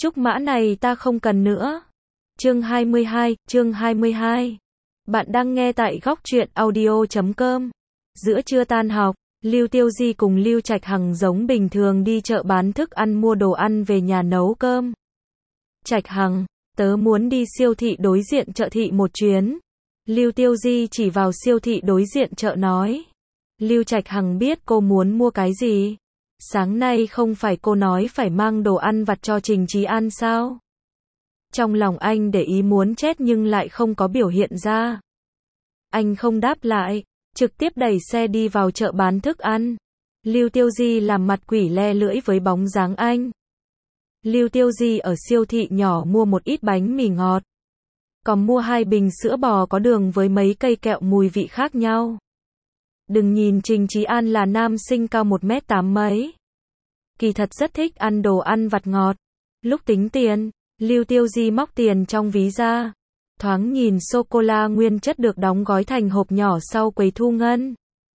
Trúc mã này ta không cần nữa. Chương 22. Bạn đang nghe tại góc truyện audio.com. Giữa trưa tan học, Lưu Tiêu Di cùng Lưu Trạch Hằng giống bình thường đi chợ bán thức ăn mua đồ ăn về nhà nấu cơm. Trạch Hằng, tớ muốn đi siêu thị đối diện chợ thị một chuyến. Lưu Tiêu Di chỉ vào siêu thị đối diện chợ nói. Lưu Trạch Hằng biết cô muốn mua cái gì. Sáng nay không phải cô nói phải mang đồ ăn vặt cho Trình Trí An sao? Trong lòng anh để ý muốn chết nhưng lại không có biểu hiện ra. Anh không đáp lại, trực tiếp đẩy xe đi vào chợ bán thức ăn. Lưu Tiêu Di làm mặt quỷ le lưỡi với bóng dáng anh. Lưu Tiêu Di ở siêu thị nhỏ mua một ít bánh mì ngọt. Còn mua 2 bình sữa bò có đường với mấy cây kẹo mùi vị khác nhau. Đừng nhìn Trình Trí An là nam sinh cao 1m8 mấy. Kỳ thật rất thích ăn đồ ăn vặt ngọt. Lúc tính tiền, Lưu Tiêu Di móc tiền trong ví ra. Thoáng nhìn sô-cô-la nguyên chất được đóng gói thành hộp nhỏ sau quầy thu ngân.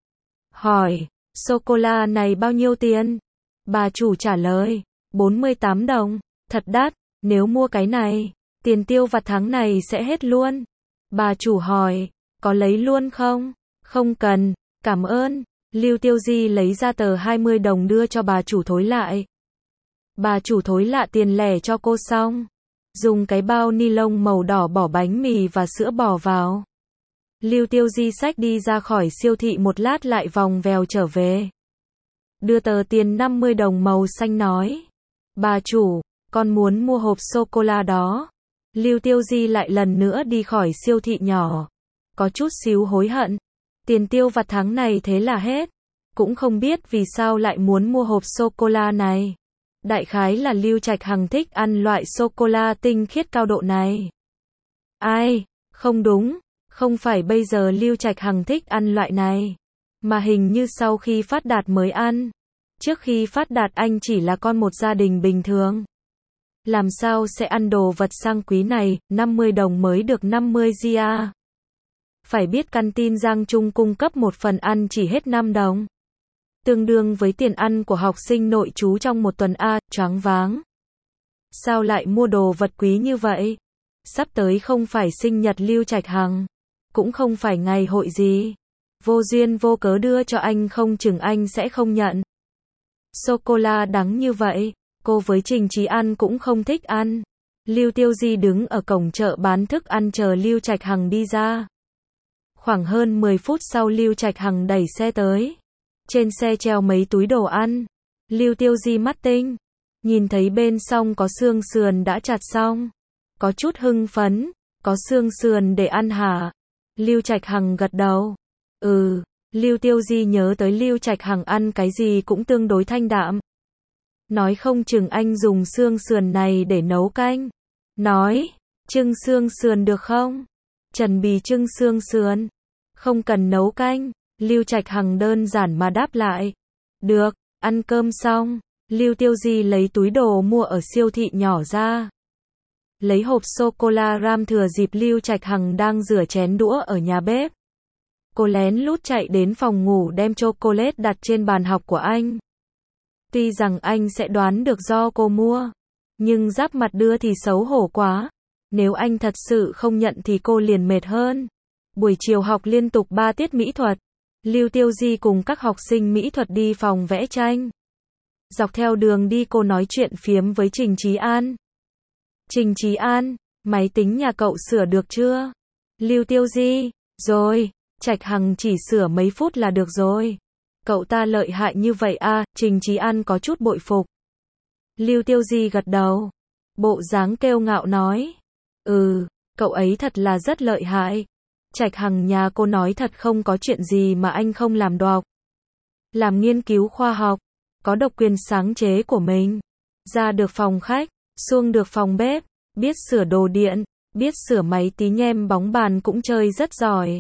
Hỏi, sô-cô-la này bao nhiêu tiền? Bà chủ trả lời, 48 đồng. Thật đắt, nếu mua cái này, tiền tiêu vặt tháng này sẽ hết luôn. Bà chủ hỏi, có lấy luôn không? Không cần, cảm ơn. Lưu Tiêu Di lấy ra tờ 20 đồng đưa cho bà chủ thối lại. Bà chủ thối lại tiền lẻ cho cô xong. Dùng cái bao ni lông màu đỏ bỏ bánh mì và sữa bò vào. Lưu Tiêu Di xách đi ra khỏi siêu thị một lát lại vòng vèo trở về. Đưa tờ tiền 50 đồng màu xanh nói. Bà chủ, con muốn mua hộp sô-cô-la đó. Lưu Tiêu Di lại lần nữa đi khỏi siêu thị nhỏ. Có chút xíu hối hận. Tiền tiêu vặt tháng này thế là hết. Cũng không biết vì sao lại muốn mua hộp sô-cô-la này. Đại khái là Lưu Trạch Hằng thích ăn loại sô-cô-la tinh khiết cao độ này. Ai, không đúng, không phải bây giờ Lưu Trạch Hằng thích ăn loại này. Mà hình như sau khi phát đạt mới ăn. Trước khi phát đạt anh chỉ là con một gia đình bình thường. Làm sao sẽ ăn đồ vật sang quý này, 50 đồng mới được 50 GA. Phải biết căn tin Giang Trung cung cấp một phần ăn chỉ hết 5 đồng. Tương đương với tiền ăn của học sinh nội trú trong một tuần a, choáng váng. Sao lại mua đồ vật quý như vậy? Sắp tới không phải sinh nhật Lưu Trạch Hằng, cũng không phải ngày hội gì. Vô duyên vô cớ đưa cho anh không chừng anh sẽ không nhận. Sô-cô-la đắng như vậy, cô với Trình Trí An cũng không thích ăn. Lưu Tiêu Di đứng ở cổng chợ bán thức ăn chờ Lưu Trạch Hằng đi ra. Khoảng hơn 10 phút sau Lưu Trạch Hằng đẩy xe tới. Trên xe treo mấy túi đồ ăn. Lưu Tiêu Di mắt tinh. Nhìn thấy bên trong có xương sườn đã chặt xong. Có chút hưng phấn. Có xương sườn để ăn hả? Lưu Trạch Hằng gật đầu. Lưu Tiêu Di nhớ tới Lưu Trạch Hằng ăn cái gì cũng tương đối thanh đạm. Nói không chừng anh dùng xương sườn này để nấu canh. Nói, trưng xương sườn được không? Trần bì trưng xương sườn. Không cần nấu canh. Lưu Trạch Hằng đơn giản mà đáp lại. Được, ăn cơm xong. Lưu Tiêu Di lấy túi đồ mua ở siêu thị nhỏ ra. Lấy hộp sô-cô-la ram thừa dịp Lưu Trạch Hằng đang rửa chén đũa ở nhà bếp. Cô lén lút chạy đến phòng ngủ đem chocolate đặt trên bàn học của anh. Tuy rằng anh sẽ đoán được do cô mua. Nhưng giáp mặt đưa thì xấu hổ quá. Nếu anh thật sự không nhận thì cô liền mệt hơn. Buổi chiều học liên tục 3 tiết mỹ thuật. Lưu Tiêu Di cùng các học sinh mỹ thuật đi phòng vẽ tranh. Dọc theo đường đi cô nói chuyện phiếm với Trình Trí An. Trình Trí An, máy tính nhà cậu sửa được chưa? Lưu Tiêu Di, rồi, Trạch Hằng chỉ sửa mấy phút là được rồi. Cậu ta lợi hại như vậy à? Trình Trí An có chút bội phục. Lưu Tiêu Di gật đầu. Bộ dáng kiêu ngạo nói. Cậu ấy thật là rất lợi hại. Trạch Hằng nhà cô nói thật không có chuyện gì mà anh không làm được. Làm nghiên cứu khoa học, có độc quyền sáng chế của mình. Ra được phòng khách, xuông được phòng bếp, biết sửa đồ điện, biết sửa máy tí nhem bóng bàn cũng chơi rất giỏi.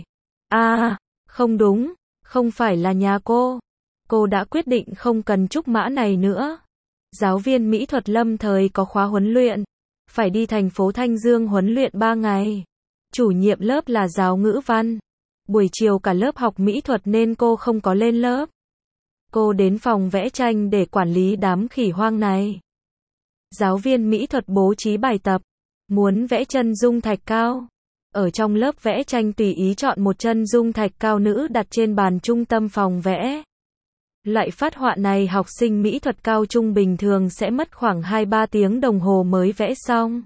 Không đúng, không phải là nhà cô. Cô đã quyết định không cần trúc mã này nữa. Giáo viên mỹ thuật lâm thời có khóa huấn luyện. Phải đi thành phố Thanh Dương huấn luyện 3 ngày. Chủ nhiệm lớp là giáo ngữ văn. Buổi chiều cả lớp học mỹ thuật nên cô không có lên lớp. Cô đến phòng vẽ tranh để quản lý đám khỉ hoang này. Giáo viên mỹ thuật bố trí bài tập. Muốn vẽ chân dung thạch cao. Ở trong lớp vẽ tranh tùy ý chọn một chân dung thạch cao nữ đặt trên bàn trung tâm phòng vẽ. Loại phát họa này học sinh mỹ thuật cao trung bình thường sẽ mất khoảng 2-3 tiếng đồng hồ mới vẽ xong.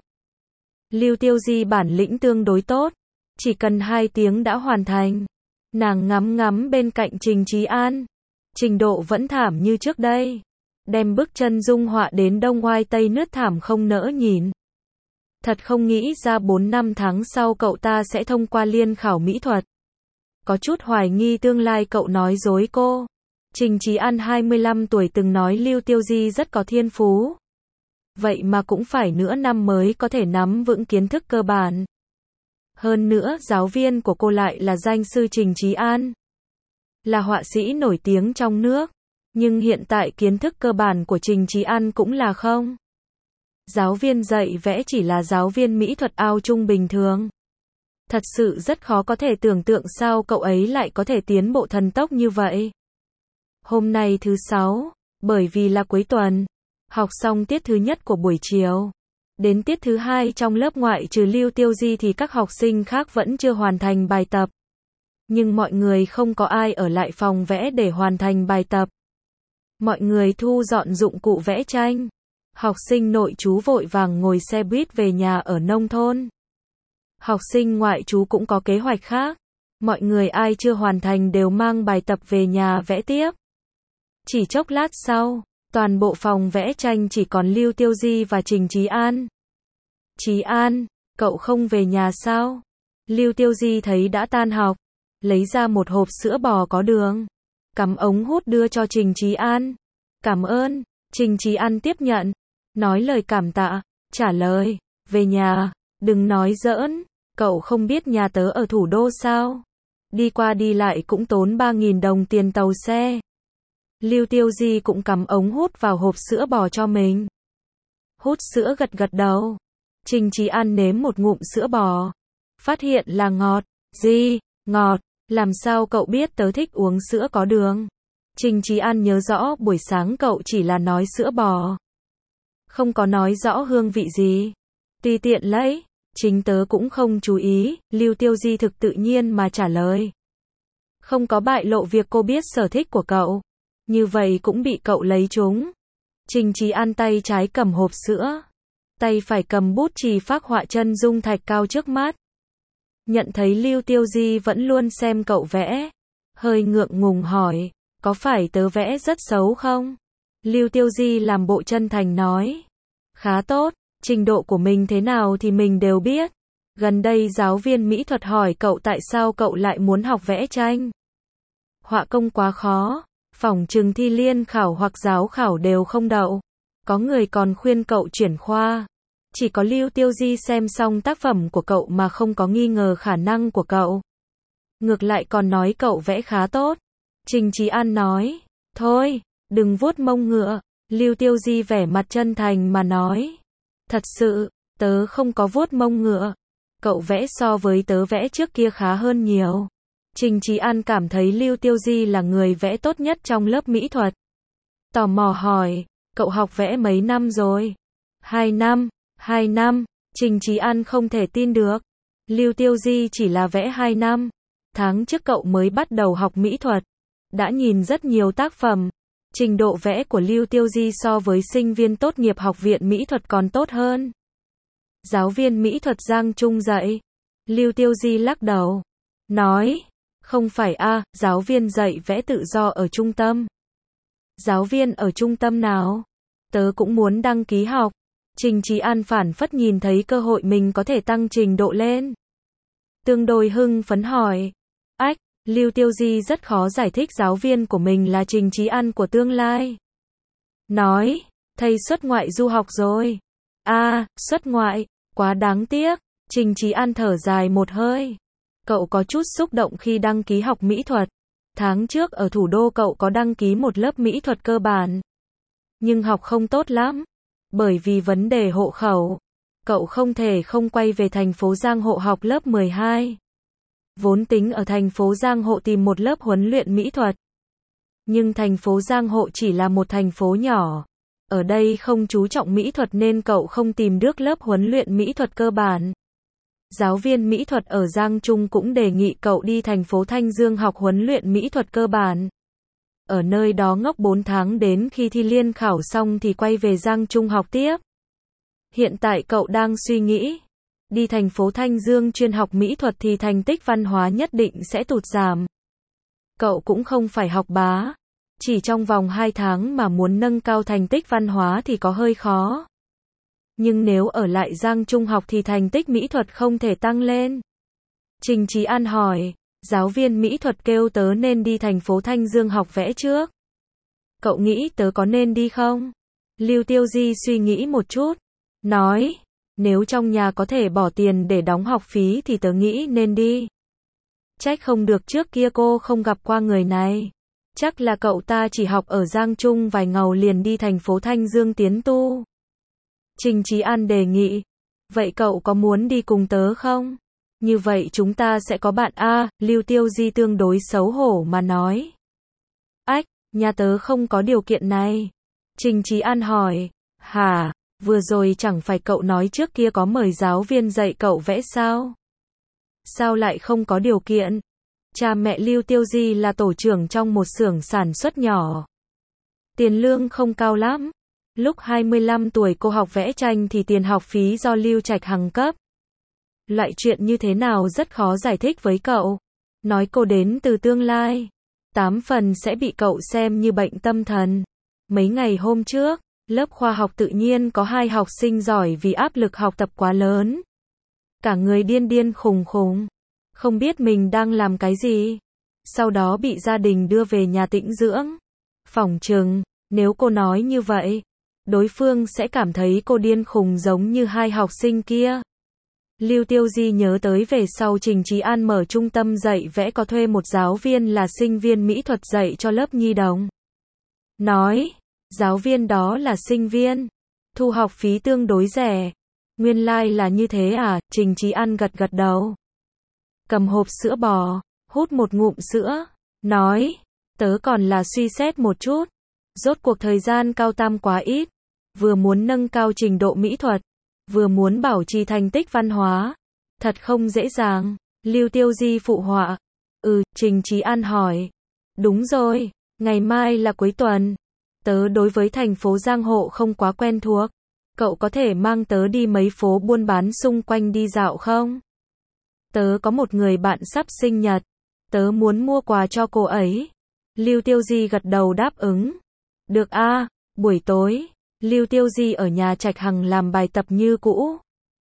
Lưu Tiêu Di bản lĩnh tương đối tốt, chỉ cần 2 tiếng đã hoàn thành. Nàng ngắm ngắm bên cạnh Trình Trí An. Trình độ vẫn thảm như trước đây. Đem bức chân dung họa đến đông oai tây nứt thảm không nỡ nhìn. Thật không nghĩ ra 4-5 tháng sau cậu ta sẽ thông qua liên khảo mỹ thuật. Có chút hoài nghi tương lai cậu nói dối cô. Trình Trí An 25 tuổi từng nói Lưu Tiêu Di rất có thiên phú. Vậy mà cũng phải nửa năm mới có thể nắm vững kiến thức cơ bản. Hơn nữa giáo viên của cô lại là danh sư Trình Trí An. Là họa sĩ nổi tiếng trong nước. Nhưng hiện tại kiến thức cơ bản của Trình Trí An cũng là không. Giáo viên dạy vẽ chỉ là giáo viên mỹ thuật ao trung bình thường. Thật sự rất khó có thể tưởng tượng sao cậu ấy lại có thể tiến bộ thần tốc như vậy. Hôm nay thứ 6, bởi vì là cuối tuần, học xong tiết thứ nhất của buổi chiều. Đến tiết thứ 2 trong lớp ngoại trừ Lưu Tiêu Di thì các học sinh khác vẫn chưa hoàn thành bài tập. Nhưng mọi người không có ai ở lại phòng vẽ để hoàn thành bài tập. Mọi người thu dọn dụng cụ vẽ tranh. Học sinh nội trú vội vàng ngồi xe buýt về nhà ở nông thôn. Học sinh ngoại trú cũng có kế hoạch khác. Mọi người ai chưa hoàn thành đều mang bài tập về nhà vẽ tiếp. Chỉ chốc lát sau, toàn bộ phòng vẽ tranh chỉ còn Lưu Tiêu Di và Trình Trí An. Trí An, cậu không về nhà sao? Lưu Tiêu Di thấy đã tan học, lấy ra một hộp sữa bò có đường, cắm ống hút đưa cho Trình Trí An. Cảm ơn. Trình Trí An tiếp nhận, nói lời cảm tạ, trả lời, về nhà, đừng nói giỡn, cậu không biết nhà tớ ở thủ đô sao? Đi qua đi lại cũng tốn 3.000 đồng tiền tàu xe. Lưu Tiêu Di cũng cắm ống hút vào hộp sữa bò cho mình. Hút sữa gật gật đầu. Trình Trí An nếm một ngụm sữa bò. Phát hiện là ngọt. Gì? Ngọt? Làm sao cậu biết tớ thích uống sữa có đường? Trình Trí An nhớ rõ buổi sáng cậu chỉ là nói sữa bò. Không có nói rõ hương vị gì. Tùy tiện lấy. Chính tớ cũng không chú ý. Lưu Tiêu Di thực tự nhiên mà trả lời. Không có bại lộ việc cô biết sở thích của cậu. Như vậy cũng bị cậu lấy trúng. Trình Trí An tay trái cầm hộp sữa. Tay phải cầm bút chì phác họa chân dung thạch cao trước mắt. Nhận thấy Lưu Tiêu Di vẫn luôn xem cậu vẽ. Hơi ngượng ngùng hỏi. Có phải tớ vẽ rất xấu không? Lưu Tiêu Di làm bộ chân thành nói. Khá tốt, trình độ của mình thế nào thì mình đều biết. Gần đây giáo viên mỹ thuật hỏi cậu tại sao cậu lại muốn học vẽ tranh. Họa công quá khó, phỏng chừng thi liên khảo hoặc giáo khảo đều không đậu. Có người còn khuyên cậu chuyển khoa. Chỉ có Lưu Tiêu Di xem xong tác phẩm của cậu mà không có nghi ngờ khả năng của cậu. Ngược lại còn nói cậu vẽ khá tốt. Trình Trí An nói, thôi, đừng vuốt mông ngựa. Lưu Tiêu Di vẻ mặt chân thành mà nói, thật sự, tớ không có vuốt mông ngựa. Cậu vẽ so với tớ vẽ trước kia khá hơn nhiều. Trình Trí An cảm thấy Lưu Tiêu Di là người vẽ tốt nhất trong lớp mỹ thuật. Tò mò hỏi, cậu học vẽ mấy năm rồi? 2 năm, 2 năm. Trình Trí An không thể tin được. Lưu Tiêu Di chỉ là vẽ 2 năm. Tháng trước cậu mới bắt đầu học mỹ thuật. Đã nhìn rất nhiều tác phẩm. Trình độ vẽ của Lưu Tiêu Di so với sinh viên tốt nghiệp học viện mỹ thuật còn tốt hơn. Giáo viên mỹ thuật Giang Trung dạy. Lưu Tiêu Di lắc đầu. Nói, không phải giáo viên dạy vẽ tự do ở trung tâm. Giáo viên ở trung tâm nào? Tớ cũng muốn đăng ký học. Trình Trí An phản phất nhìn thấy cơ hội mình có thể tăng trình độ lên. Tương đối hưng phấn hỏi. Lưu Tiêu Di rất khó giải thích giáo viên của mình là Trình Trí An của tương lai. Nói, thầy xuất ngoại du học rồi. Xuất ngoại, quá đáng tiếc. Trình Trí An thở dài một hơi. Cậu có chút xúc động khi đăng ký học mỹ thuật. Tháng trước ở thủ đô cậu có đăng ký một lớp mỹ thuật cơ bản. Nhưng học không tốt lắm. Bởi vì vấn đề hộ khẩu. Cậu không thể không quay về thành phố Giang Hộ học lớp 12. Vốn tính ở thành phố Giang Hộ tìm một lớp huấn luyện mỹ thuật. Nhưng thành phố Giang Hộ chỉ là một thành phố nhỏ. Ở đây không chú trọng mỹ thuật nên cậu không tìm được lớp huấn luyện mỹ thuật cơ bản. Giáo viên mỹ thuật ở Giang Trung cũng đề nghị cậu đi thành phố Thanh Dương học huấn luyện mỹ thuật cơ bản. Ở nơi đó ngốc 4 tháng đến khi thi liên khảo xong thì quay về Giang Trung học tiếp. Hiện tại cậu đang suy nghĩ, đi thành phố Thanh Dương chuyên học mỹ thuật thì thành tích văn hóa nhất định sẽ tụt giảm. Cậu cũng không phải học bá, chỉ trong vòng 2 tháng mà muốn nâng cao thành tích văn hóa thì có hơi khó. Nhưng nếu ở lại Giang Trung học thì thành tích mỹ thuật không thể tăng lên. Trình Chí An hỏi, giáo viên mỹ thuật kêu tớ nên đi thành phố Thanh Dương học vẽ trước. Cậu nghĩ tớ có nên đi không? Lưu Tiêu Di suy nghĩ một chút, nói, nếu trong nhà có thể bỏ tiền để đóng học phí thì tớ nghĩ nên đi. Trách không được trước kia cô không gặp qua người này. Chắc là cậu ta chỉ học ở Giang Trung vài ngầu liền đi thành phố Thanh Dương tiến tu. Trình Chí An đề nghị, vậy cậu có muốn đi cùng tớ không? Như vậy chúng ta sẽ có bạn a. Lưu Tiêu Di tương đối xấu hổ mà nói. Ách, nhà tớ không có điều kiện này. Trình Chí An hỏi, hả, vừa rồi chẳng phải cậu nói trước kia có mời giáo viên dạy cậu vẽ sao? Sao lại không có điều kiện? Cha mẹ Lưu Tiêu Di là tổ trưởng trong một xưởng sản xuất nhỏ. Tiền lương không cao lắm. Lúc 25 tuổi cô học vẽ tranh thì tiền học phí do Lưu Trạch Hằng cấp. Loại chuyện như thế nào rất khó giải thích với cậu. Nói cô đến từ tương lai. 8 phần sẽ bị cậu xem như bệnh tâm thần. Mấy ngày hôm trước, lớp khoa học tự nhiên có 2 học sinh giỏi vì áp lực học tập quá lớn. Cả người điên điên khùng khùng. Không biết mình đang làm cái gì. Sau đó bị gia đình đưa về nhà tĩnh dưỡng. Phỏng chừng, nếu cô nói như vậy, đối phương sẽ cảm thấy cô điên khùng giống như 2 học sinh kia. Lưu Tiêu Di nhớ tới về sau Trình Chí An mở trung tâm dạy vẽ có thuê một giáo viên là sinh viên mỹ thuật dạy cho lớp nhi đồng. Nói, giáo viên đó là sinh viên, thu học phí tương đối rẻ. Nguyên lai là như thế à? Trình Chí An gật gật đầu. Cầm hộp sữa bò, hút một ngụm sữa, nói, tớ còn là suy xét một chút. Rốt cuộc thời gian cao tam quá ít, vừa muốn nâng cao trình độ mỹ thuật, vừa muốn bảo trì thành tích văn hóa. Thật không dễ dàng. Lưu Tiêu Di phụ họa. Trình Chí An hỏi. Đúng rồi, ngày mai là cuối tuần. Tớ đối với thành phố Giang Hộ không quá quen thuộc. Cậu có thể mang tớ đi mấy phố buôn bán xung quanh đi dạo không? Tớ có một người bạn sắp sinh nhật. Tớ muốn mua quà cho cô ấy. Lưu Tiêu Di gật đầu đáp ứng. Được a. Buổi tối, Lưu Tiêu Di ở nhà Trạch Hằng làm bài tập như cũ.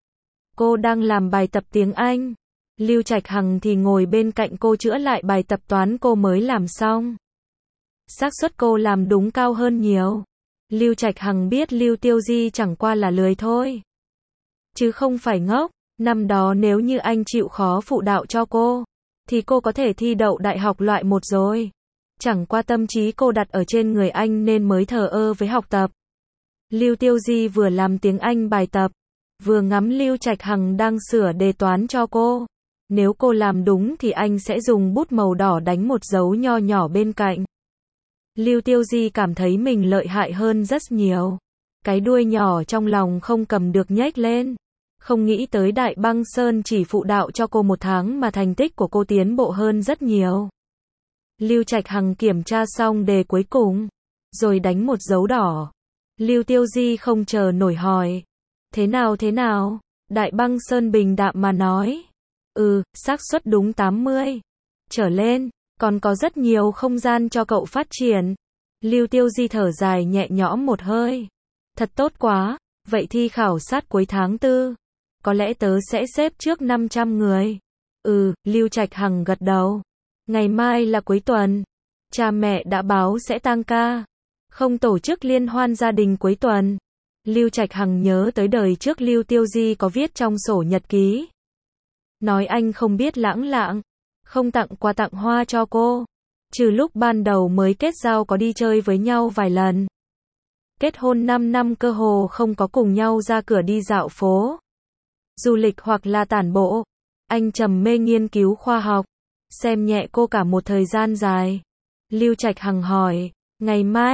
Cô đang làm bài tập tiếng Anh. Lưu Trạch Hằng thì ngồi bên cạnh cô chữa lại bài tập toán cô mới làm xong. Xác suất cô làm đúng cao hơn nhiều. Lưu Trạch Hằng biết Lưu Tiêu Di chẳng qua là lười thôi, chứ không phải ngốc. Năm đó nếu như anh chịu khó phụ đạo cho cô, thì cô có thể thi đậu đại học loại 1 rồi. Chẳng qua tâm trí cô đặt ở trên người anh nên mới thờ ơ với học tập. Lưu Tiêu Di vừa làm tiếng Anh bài tập, vừa ngắm Lưu Trạch Hằng đang sửa đề toán cho cô. Nếu cô làm đúng thì anh sẽ dùng bút màu đỏ đánh một dấu nho nhỏ bên cạnh. Lưu Tiêu Di cảm thấy mình lợi hại hơn rất nhiều. Cái đuôi nhỏ trong lòng không cầm được nhếch lên. Không nghĩ tới Đại Băng Sơn chỉ phụ đạo cho cô 1 tháng mà thành tích của cô tiến bộ hơn rất nhiều. Lưu Trạch Hằng kiểm tra xong đề cuối cùng, rồi đánh một dấu đỏ. Lưu Tiêu Di không chờ nổi hỏi. Thế nào? Đại Băng Sơn bình đạm mà nói. Xác suất đúng 80 trở lên, còn có rất nhiều không gian cho cậu phát triển. Lưu Tiêu Di thở dài nhẹ nhõm một hơi. Thật tốt quá, vậy thi khảo sát cuối tháng 4. Có lẽ tớ sẽ xếp trước 500 người. Lưu Trạch Hằng gật đầu. Ngày mai là cuối tuần. Cha mẹ đã báo sẽ tang ca. Không tổ chức liên hoan gia đình cuối tuần. Lưu Trạch Hằng nhớ tới đời trước Lưu Tiêu Di có viết trong sổ nhật ký. Nói anh không biết lãng lạng, không tặng quà tặng hoa cho cô. Trừ lúc ban đầu mới kết giao có đi chơi với nhau vài lần. Kết hôn 5 năm cơ hồ không có cùng nhau ra cửa đi dạo phố, du lịch hoặc là tản bộ. Anh trầm mê nghiên cứu khoa học, xem nhẹ cô cả một thời gian dài. Lưu Trạch Hằng hỏi, ngày mai,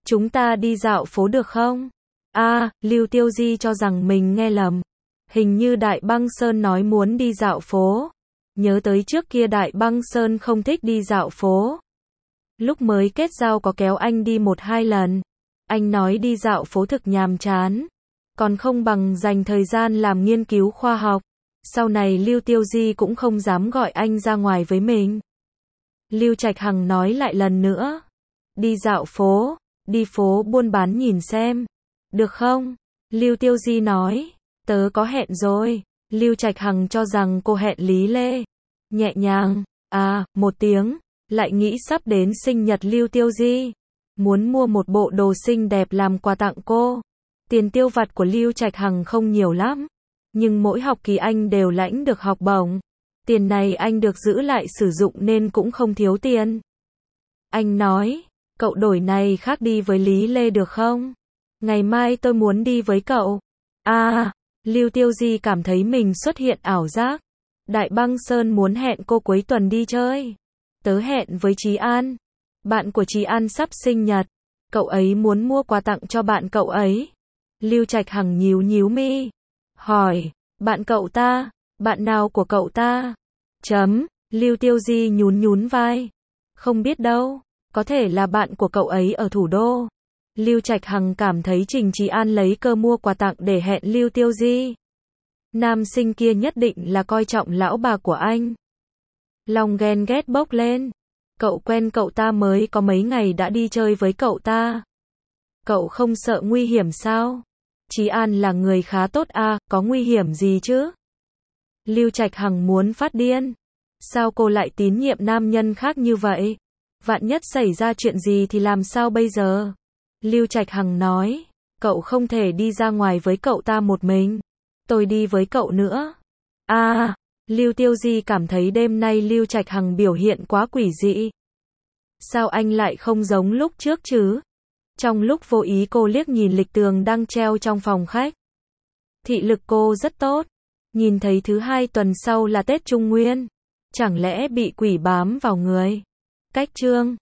Chúng ta đi dạo phố được không? Lưu Tiêu Di cho rằng mình nghe lầm. Hình như Đại Băng Sơn nói muốn đi dạo phố. Nhớ tới trước kia Đại Băng Sơn không thích đi dạo phố. Lúc mới kết giao có kéo anh đi 1-2 lần. Anh nói đi dạo phố thực nhàm chán. Còn không bằng dành thời gian làm nghiên cứu khoa học. Sau này Lưu Tiêu Di cũng không dám gọi anh ra ngoài với mình. Lưu Trạch Hằng nói lại lần nữa. Đi dạo phố, đi phố buôn bán nhìn xem. Được không? Lưu Tiêu Di nói. Tớ có hẹn rồi. Lưu Trạch Hằng cho rằng cô hẹn Lý Lê. Nhẹ nhàng. Một tiếng. Lại nghĩ sắp đến sinh nhật Lưu Tiêu Di. Muốn mua một bộ đồ xinh đẹp làm quà tặng cô. Tiền tiêu vặt của Lưu Trạch Hằng không nhiều lắm. Nhưng mỗi học kỳ anh đều lãnh được học bổng. Tiền này anh được giữ lại sử dụng nên cũng không thiếu tiền. Anh nói, cậu đổi này khác đi với Lý Lê được không? Ngày mai tôi muốn đi với cậu. Lưu Tiêu Di cảm thấy mình xuất hiện ảo giác. Đại Băng Sơn muốn hẹn cô cuối tuần đi chơi. Tớ hẹn với Trí An. Bạn của Trí An sắp sinh nhật. Cậu ấy muốn mua quà tặng cho bạn cậu ấy. Lưu Trạch Hằng nhíu mi. Hỏi, bạn cậu ta, bạn nào của cậu ta? Lưu Tiêu Di nhún vai. Không biết đâu, có thể là bạn của cậu ấy ở thủ đô. Lưu Trạch Hằng cảm thấy Trình Trí An lấy cơ mua quà tặng để hẹn Lưu Tiêu Di. Nam sinh kia nhất định là coi trọng lão bà của anh. Lòng ghen ghét bốc lên. Cậu quen cậu ta mới có mấy ngày đã đi chơi với cậu ta. Cậu không sợ nguy hiểm sao? Trí An là người khá tốt có nguy hiểm gì chứ? Lưu Trạch Hằng muốn phát điên. Sao cô lại tín nhiệm nam nhân khác như vậy? Vạn nhất xảy ra chuyện gì thì làm sao bây giờ? Lưu Trạch Hằng nói, cậu không thể đi ra ngoài với cậu ta một mình. Tôi đi với cậu nữa. Lưu Tiêu Di cảm thấy đêm nay Lưu Trạch Hằng biểu hiện quá quỷ dị. Sao anh lại không giống lúc trước chứ? Trong lúc vô ý cô liếc nhìn lịch tường đang treo trong phòng khách. Thị lực cô rất tốt. Nhìn thấy thứ 2 tuần sau là Tết Trung Nguyên. Chẳng lẽ bị quỷ bám vào người? Cách chương